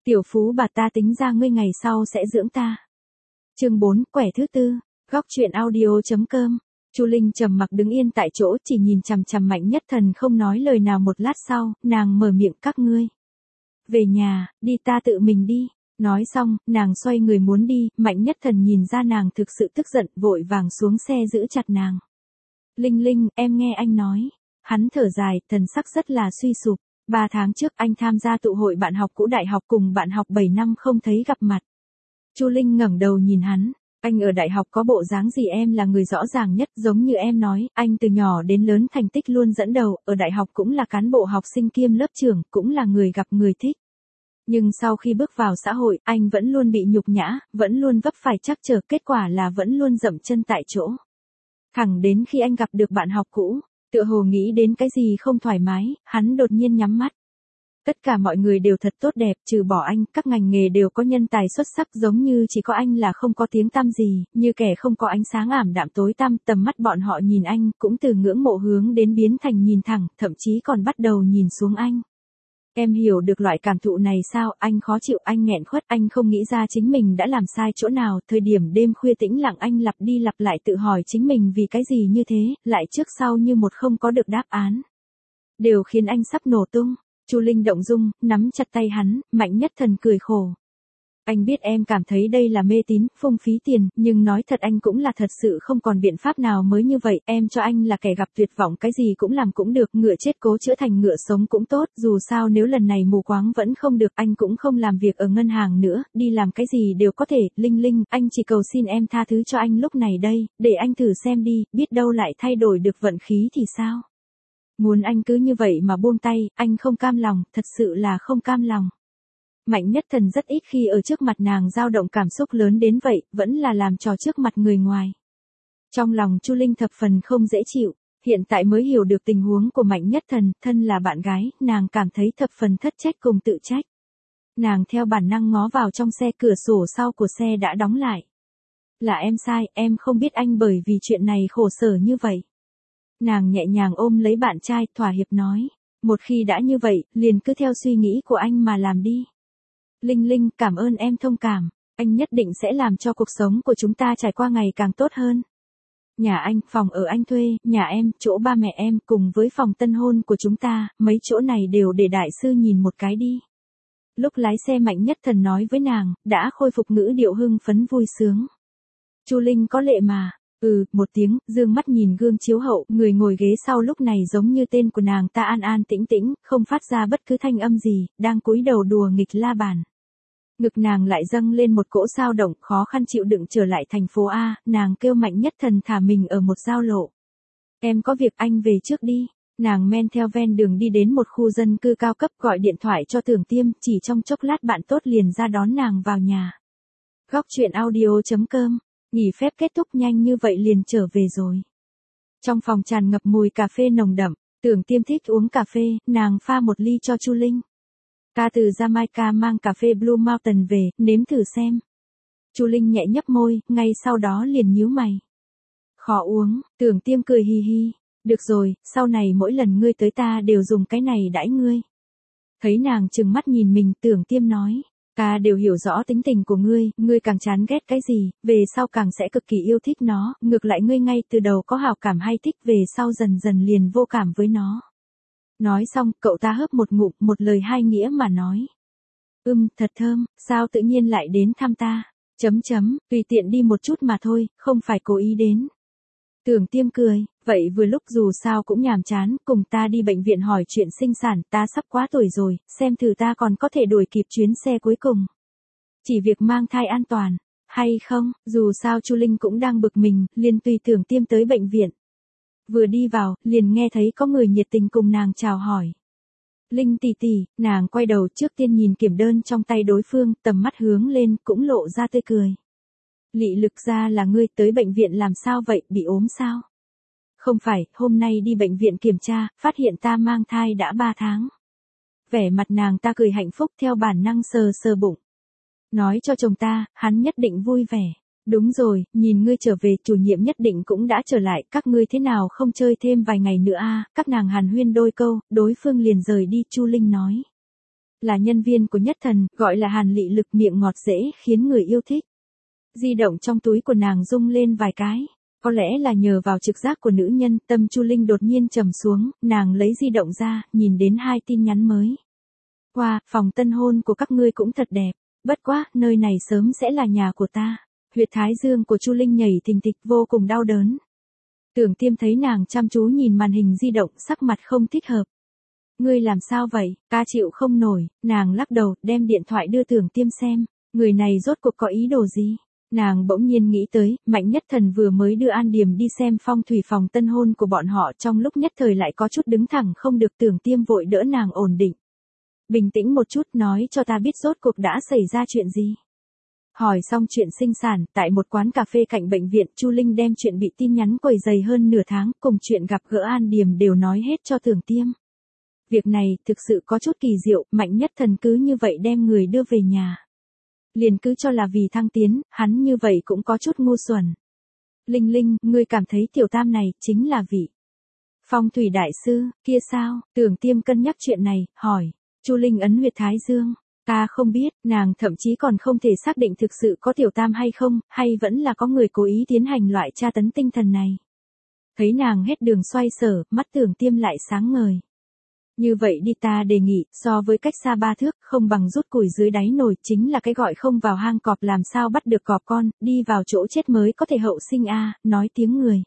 Tiểu phú bà ta tính ra ngươi ngày sau sẽ dưỡng ta. Chương 4, quẻ thứ tư, góc truyện audio.com. Chu Linh trầm mặc đứng yên tại chỗ chỉ nhìn chằm chằm Mạnh Nhất Thần không nói lời nào. Một lát sau, nàng mở miệng, các ngươi. Về nhà, đi ta tự mình đi. Nói xong, nàng xoay người muốn đi, Mạnh Nhất Thần nhìn ra nàng thực sự tức giận, vội vàng xuống xe giữ chặt nàng. Linh Linh, em nghe anh nói. Hắn thở dài, thần sắc rất là suy sụp. 3 tháng trước anh tham gia tụ hội bạn học cũ đại học cùng bạn học 7 năm không thấy gặp mặt. Chu Linh ngẩng đầu nhìn hắn. Anh ở đại học có bộ dáng gì em là người rõ ràng nhất, giống như em nói, anh từ nhỏ đến lớn thành tích luôn dẫn đầu, ở đại học cũng là cán bộ học sinh kiêm lớp trưởng, cũng là người gặp người thích. Nhưng sau khi bước vào xã hội, anh vẫn luôn bị nhục nhã, vẫn luôn vấp phải trắc trở, kết quả là vẫn luôn dậm chân tại chỗ. Thẳng đến khi anh gặp được bạn học cũ, tựa hồ nghĩ đến cái gì không thoải mái, hắn đột nhiên nhắm mắt. Tất cả mọi người đều thật tốt đẹp, trừ bỏ anh, các ngành nghề đều có nhân tài xuất sắc, giống như chỉ có anh là không có tiếng tăm gì, như kẻ không có ánh sáng, ảm đạm tối tăm. Tầm mắt bọn họ nhìn anh, cũng từ ngưỡng mộ hướng đến biến thành nhìn thẳng, thậm chí còn bắt đầu nhìn xuống anh. Em hiểu được loại cảm thụ này sao? Anh khó chịu, anh nghẹn khuất, anh không nghĩ ra chính mình đã làm sai chỗ nào. Thời điểm đêm khuya tĩnh lặng, anh lặp đi lặp lại tự hỏi chính mình vì cái gì như thế, lại trước sau như một không có được đáp án. Đều khiến anh sắp nổ tung. Chu Linh động dung, nắm chặt tay hắn. Mạnh Nhất Thần cười khổ. Anh biết em cảm thấy đây là mê tín, phung phí tiền, nhưng nói thật anh cũng là thật sự không còn biện pháp nào mới như vậy. Em cho anh là kẻ gặp tuyệt vọng, cái gì cũng làm cũng được, ngựa chết cố chữa thành ngựa sống cũng tốt. Dù sao nếu lần này mù quáng vẫn không được, anh cũng không làm việc ở ngân hàng nữa, đi làm cái gì đều có thể. Linh Linh, anh chỉ cầu xin em tha thứ cho anh lúc này đây, để anh thử xem đi, biết đâu lại thay đổi được vận khí thì sao? Muốn anh cứ như vậy mà buông tay, anh không cam lòng, thật sự là không cam lòng. Mạnh Nhất Thần rất ít khi ở trước mặt nàng dao động cảm xúc lớn đến vậy, vẫn là làm trò trước mặt người ngoài. Trong lòng Chu Linh thập phần không dễ chịu, hiện tại mới hiểu được tình huống của Mạnh Nhất Thần, thân là bạn gái, nàng cảm thấy thập phần thất trách cùng tự trách. Nàng theo bản năng ngó vào trong xe, cửa sổ sau của xe đã đóng lại. Là em sai, em không biết anh bởi vì chuyện này khổ sở như vậy. Nàng nhẹ nhàng ôm lấy bạn trai, thỏa hiệp nói, một khi đã như vậy, liền cứ theo suy nghĩ của anh mà làm đi. Linh Linh, cảm ơn em thông cảm, anh nhất định sẽ làm cho cuộc sống của chúng ta trải qua ngày càng tốt hơn. Nhà anh, phòng ở anh thuê, nhà em, chỗ ba mẹ em, cùng với phòng tân hôn của chúng ta, mấy chỗ này đều để đại sư nhìn một cái đi. Lúc lái xe Mạnh Nhất Thần nói với nàng, đã khôi phục ngữ điệu hưng phấn vui sướng. Chu Linh có lệ mà. Một tiếng, dương mắt nhìn gương chiếu hậu, người ngồi ghế sau lúc này giống như tên của nàng ta an an tĩnh tĩnh, không phát ra bất cứ thanh âm gì, đang cúi đầu đùa nghịch la bàn. Ngực nàng lại dâng lên một cỗ dao động, khó khăn chịu đựng trở lại thành phố A, nàng kêu Mạnh Nhất Thần thả mình ở một giao lộ. Em có việc, anh về trước đi. Nàng men theo ven đường đi đến một khu dân cư cao cấp, gọi điện thoại cho Tưởng Tiêm, chỉ trong chốc lát bạn tốt liền ra đón nàng vào nhà. Góc truyện audio.com. Nghỉ phép kết thúc nhanh như vậy liền trở về rồi. Trong phòng tràn ngập mùi cà phê nồng đậm, Tưởng Tiêm thích uống cà phê, nàng pha một ly cho Chu Linh. Ta từ Jamaica mang cà phê Blue Mountain về, nếm thử xem. Chu Linh nhẹ nhấp môi, ngay sau đó liền nhíu mày. Khó uống, Tưởng Tiêm cười hi hi. Được rồi, sau này mỗi lần ngươi tới ta đều dùng cái này đãi ngươi. Thấy nàng trừng mắt nhìn mình, Tưởng Tiêm nói. Ta đều hiểu rõ tính tình của ngươi càng chán ghét cái gì, về sau càng sẽ cực kỳ yêu thích nó, ngược lại ngươi ngay từ đầu có hảo cảm hay thích, về sau dần dần liền vô cảm với nó. Nói xong, cậu ta hớp một ngụm, một lời hai nghĩa mà nói. Thật thơm, sao tự nhiên lại đến thăm ta, tùy tiện đi một chút mà thôi, không phải cố ý đến. Tưởng Tiêm cười, vậy vừa lúc dù sao cũng nhàm chán, cùng ta đi bệnh viện hỏi chuyện sinh sản, ta sắp quá tuổi rồi, xem thử ta còn có thể đuổi kịp chuyến xe cuối cùng. Chỉ việc mang thai an toàn, hay không, dù sao Chu Linh cũng đang bực mình, liền tùy Tưởng Tiêm tới bệnh viện. Vừa đi vào, liền nghe thấy có người nhiệt tình cùng nàng chào hỏi. Linh tỷ tỷ, nàng quay đầu trước tiên nhìn kiểm đơn trong tay đối phương, tầm mắt hướng lên, cũng lộ ra tươi cười. Lị Lực ra là ngươi, tới bệnh viện làm sao vậy, bị ốm sao? Không phải, hôm nay đi bệnh viện kiểm tra, phát hiện ta mang thai đã 3 tháng. Vẻ mặt nàng ta cười hạnh phúc, theo bản năng sờ sờ bụng. Nói cho chồng ta, hắn nhất định vui vẻ. Đúng rồi, nhìn ngươi trở về, chủ nhiệm nhất định cũng đã trở lại, các ngươi thế nào không chơi thêm vài ngày nữa a? Các nàng hàn huyên đôi câu, đối phương liền rời đi, Chu Linh nói. Là nhân viên của Nhất Thần, gọi là Hàn Lị Lực, miệng ngọt dễ khiến người yêu thích. Di động trong túi của nàng rung lên vài cái. Có lẽ là nhờ vào trực giác của nữ nhân, tâm Chu Linh đột nhiên trầm xuống, nàng lấy di động ra, nhìn đến 2 tin nhắn mới. Wow, phòng tân hôn của các ngươi cũng thật đẹp. Bất quá, nơi này sớm sẽ là nhà của ta. Huyệt thái dương của Chu Linh nhảy thình thịch vô cùng đau đớn. Tưởng Tiêm thấy nàng chăm chú nhìn màn hình di động, sắc mặt không thích hợp. Ngươi làm sao vậy, ca chịu không nổi, nàng lắc đầu, đem điện thoại đưa Tưởng Tiêm xem. Người này rốt cuộc có ý đồ gì? Nàng bỗng nhiên nghĩ tới, Mạnh Nhất Thần vừa mới đưa An Điềm đi xem phong thủy phòng tân hôn của bọn họ, trong lúc nhất thời lại có chút đứng thẳng không được. Tưởng Tiêm vội đỡ nàng ổn định. Bình tĩnh một chút, nói cho ta biết rốt cuộc đã xảy ra chuyện gì. Hỏi xong chuyện sinh sản, tại một quán cà phê cạnh bệnh viện, Chu Linh đem chuyện bị tin nhắn quấy rầy hơn nửa tháng, cùng chuyện gặp gỡ An Điềm đều nói hết cho Tưởng Tiêm. Việc này, thực sự có chút kỳ diệu, Mạnh Nhất Thần cứ như vậy đem người đưa về nhà. Liền cứ cho là vì thăng tiến, hắn như vậy cũng có chút ngu xuẩn. Linh Linh, ngươi cảm thấy tiểu tam này, chính là vị phong thủy đại sư, kia sao? Tưởng Tiêm cân nhắc chuyện này, hỏi. Chu Linh ấn huyệt thái dương. Ta không biết, nàng thậm chí còn không thể xác định thực sự có tiểu tam hay không, hay vẫn là có người cố ý tiến hành loại tra tấn tinh thần này. Thấy nàng hết đường xoay sở, mắt Tưởng Tiêm lại sáng ngời. Như vậy đi, ta đề nghị, so với cách xa 3 thước, không bằng rút củi dưới đáy nồi, chính là cái gọi không vào hang cọp làm sao bắt được cọp con, đi vào chỗ chết mới có thể hậu sinh a, nói tiếng người.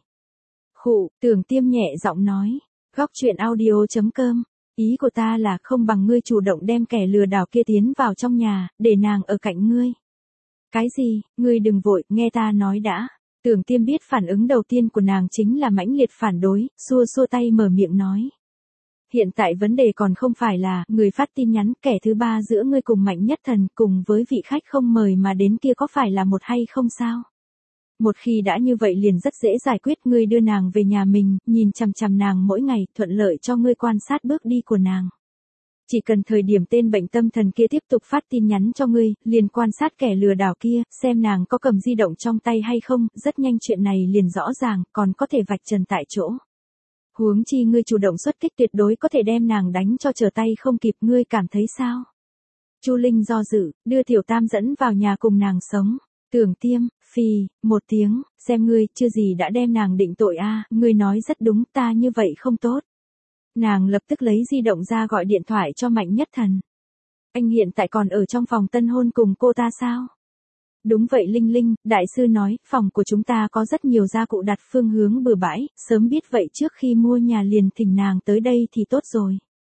Khụ, Tưởng Tiêm nhẹ giọng nói. Góc truyện audio.com. Ý của ta là không bằng ngươi chủ động đem kẻ lừa đảo kia tiến vào trong nhà, để nàng ở cạnh ngươi. Cái gì, ngươi đừng vội, nghe ta nói đã. Tưởng Tiêm biết phản ứng đầu tiên của nàng chính là mãnh liệt phản đối, xua xua tay mở miệng nói. Hiện tại vấn đề còn không phải là người phát tin nhắn, kẻ thứ ba giữa ngươi cùng Mạnh Nhất Thần cùng với vị khách không mời mà đến kia có phải là một hay không sao? Một khi đã như vậy liền rất dễ giải quyết, ngươi đưa nàng về nhà mình, nhìn chằm chằm nàng mỗi ngày, thuận lợi cho ngươi quan sát bước đi của nàng. Chỉ cần thời điểm tên bệnh tâm thần kia tiếp tục phát tin nhắn cho ngươi, liền quan sát kẻ lừa đảo kia, xem nàng có cầm di động trong tay hay không, rất nhanh chuyện này liền rõ ràng, còn có thể vạch trần tại chỗ. Huống chi ngươi chủ động xuất kích tuyệt đối có thể đem nàng đánh cho trở tay không kịp, ngươi cảm thấy sao? Chu Linh do dự, đưa tiểu tam dẫn vào nhà cùng nàng sống. Tưởng Tiêm, phì, một tiếng, xem ngươi, chưa gì đã đem nàng định tội a, ngươi nói rất đúng, ta như vậy không tốt. Nàng lập tức lấy di động ra gọi điện thoại cho Mạnh Nhất Thần. Anh hiện tại còn ở trong phòng tân hôn cùng cô ta sao? Đúng vậy Linh Linh, đại sư nói, phòng của chúng ta có rất nhiều gia cụ đặt phương hướng bừa bãi, sớm biết vậy trước khi mua nhà liền thỉnh nàng tới đây thì tốt rồi.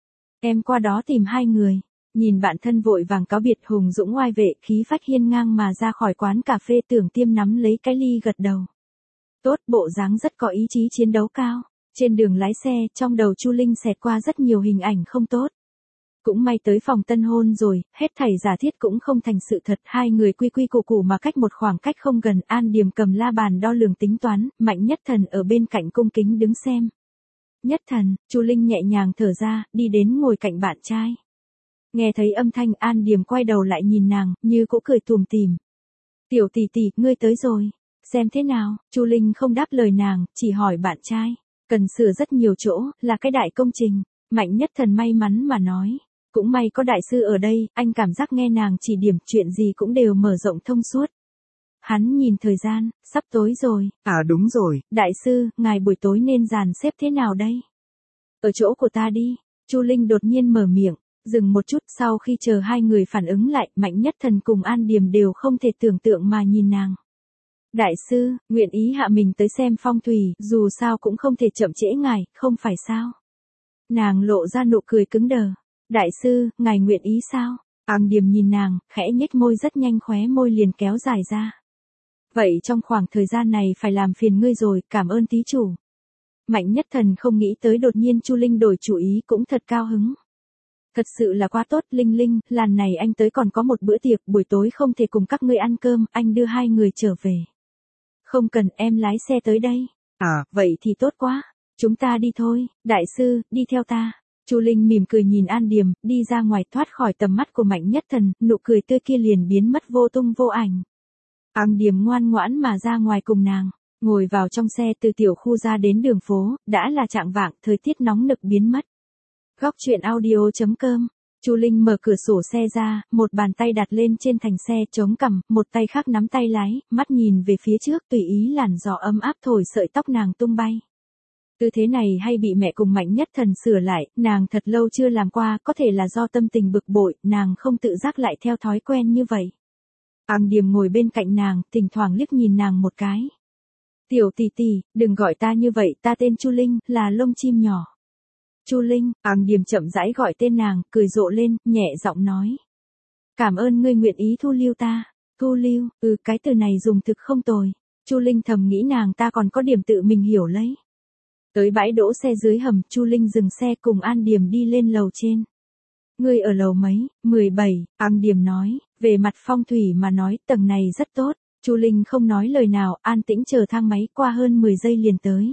Em qua đó tìm 2 người. Nhìn bạn thân vội vàng cáo biệt, hùng dũng oai vệ, khí phách hiên ngang mà ra khỏi quán cà phê, Tưởng Tiêm nắm lấy cái ly gật đầu. Tốt, bộ dáng rất có ý chí chiến đấu cao. Trên đường lái xe, trong đầu Chu Linh xẹt qua rất nhiều hình ảnh không tốt. Cũng may tới phòng tân hôn rồi, hết thảy giả thiết cũng không thành sự thật, 2 người quy quy củ củ mà cách một khoảng cách không gần, An Điềm cầm la bàn đo lường tính toán, Mạnh Nhất Thần ở bên cạnh cung kính đứng xem. Nhất Thần, Chu Linh nhẹ nhàng thở ra, đi đến ngồi cạnh bạn trai. Nghe thấy âm thanh, An Điềm quay đầu lại nhìn nàng, như cũ cười tủm tỉm. Tiểu tỷ tỷ, ngươi tới rồi. Xem thế nào? Chu Linh không đáp lời nàng, chỉ hỏi bạn trai. Cần sửa rất nhiều chỗ, là cái đại công trình. Mạnh Nhất Thần may mắn mà nói. Cũng may có đại sư ở đây, anh cảm giác nghe nàng chỉ điểm, chuyện gì cũng đều mở rộng thông suốt. Hắn nhìn thời gian, sắp tối rồi. À đúng rồi. Đại sư, ngài buổi tối nên dàn xếp thế nào đây? Ở chỗ của ta đi. Chu Linh đột nhiên mở miệng. Dừng một chút, sau khi chờ 2 người phản ứng lại, Mạnh Nhất Thần cùng An Điềm đều không thể tưởng tượng mà nhìn nàng. Đại sư, nguyện ý hạ mình tới xem phong thủy, dù sao cũng không thể chậm trễ ngài, không phải sao? Nàng lộ ra nụ cười cứng đờ. Đại sư, ngài nguyện ý sao? An Điềm nhìn nàng, khẽ nhếch môi, rất nhanh khóe môi liền kéo dài ra. Vậy trong khoảng thời gian này phải làm phiền ngươi rồi, cảm ơn thí chủ. Mạnh Nhất Thần không nghĩ tới đột nhiên Chu Linh đổi chủ ý, cũng thật cao hứng. Thật sự là quá tốt, Linh Linh, lần này anh tới còn có một bữa tiệc, buổi tối không thể cùng các ngươi ăn cơm, anh đưa 2 người trở về. Không cần, em lái xe tới đây. À, vậy thì tốt quá. Chúng ta đi thôi, đại sư, đi theo ta. Chu Linh mỉm cười nhìn An Điềm, đi ra ngoài, thoát khỏi tầm mắt của Mạnh Nhất Thần, nụ cười tươi kia liền biến mất vô tung vô ảnh. An Điềm ngoan ngoãn mà ra ngoài cùng nàng, ngồi vào trong xe, từ tiểu khu ra đến đường phố, đã là chạng vạng, thời tiết nóng nực biến mất. Góc truyện audio.com Chu Linh mở cửa sổ xe ra, một bàn tay đặt lên trên thành xe chống cằm, một tay khác nắm tay lái, mắt nhìn về phía trước tùy ý làn gió ấm áp thổi sợi tóc nàng tung bay. Tư thế này hay bị mẹ cùng Mạnh Nhất Thần sửa lại, nàng thật lâu chưa làm qua, có thể là do tâm tình bực bội, nàng không tự giác lại theo thói quen như vậy. Ám Điềm ngồi bên cạnh nàng, thỉnh thoảng liếc nhìn nàng một cái. Tiểu tỷ tỷ, đừng gọi ta như vậy, ta tên Chu Linh, là lông chim nhỏ. Chu Linh, Ám Điềm chậm rãi gọi tên nàng, cười rộ lên, nhẹ giọng nói. Cảm ơn ngươi nguyện ý thu lưu ta. Thu lưu, cái từ này dùng thực không tồi. Chu Linh thầm nghĩ nàng ta còn có điểm tự mình hiểu lấy. Tới bãi đỗ xe dưới hầm, Chu Linh dừng xe cùng An Điềm đi lên lầu trên. Ngươi ở lầu mấy? 17, An Điềm nói, về mặt phong thủy mà nói, tầng này rất tốt. Chu Linh không nói lời nào, an tĩnh chờ thang máy qua hơn 10 giây liền tới.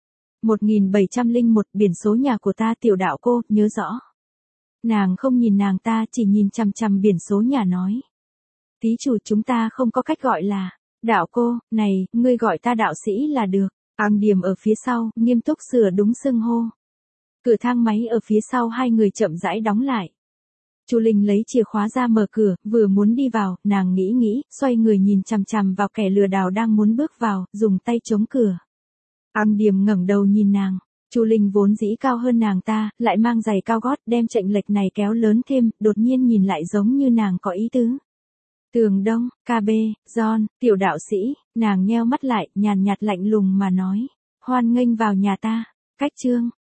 1701, biển số nhà của ta Tiểu Đạo cô, nhớ rõ. Nàng không nhìn nàng ta, chỉ nhìn chằm chằm biển số nhà nói. Tí chủ chúng ta không có cách gọi là, Đạo cô, này, ngươi gọi ta đạo sĩ là được. Ám Điềm ở phía sau, nghiêm túc sửa đúng xưng hô. Cửa thang máy ở phía sau hai người chậm rãi đóng lại. Chu Linh lấy chìa khóa ra mở cửa, vừa muốn đi vào, nàng nghĩ, xoay người nhìn chằm chằm vào kẻ lừa đảo đang muốn bước vào, dùng tay chống cửa. Ám Điềm ngẩng đầu nhìn nàng. Chu Linh vốn dĩ cao hơn nàng ta, lại mang giày cao gót, đem chệch lệch này kéo lớn thêm, đột nhiên nhìn lại giống như nàng có ý tứ. Tường Đông, KB, John, Tiểu đạo sĩ, nàng nheo mắt lại, nhàn nhạt lạnh lùng mà nói. Hoan nghênh vào nhà ta. Cách chương.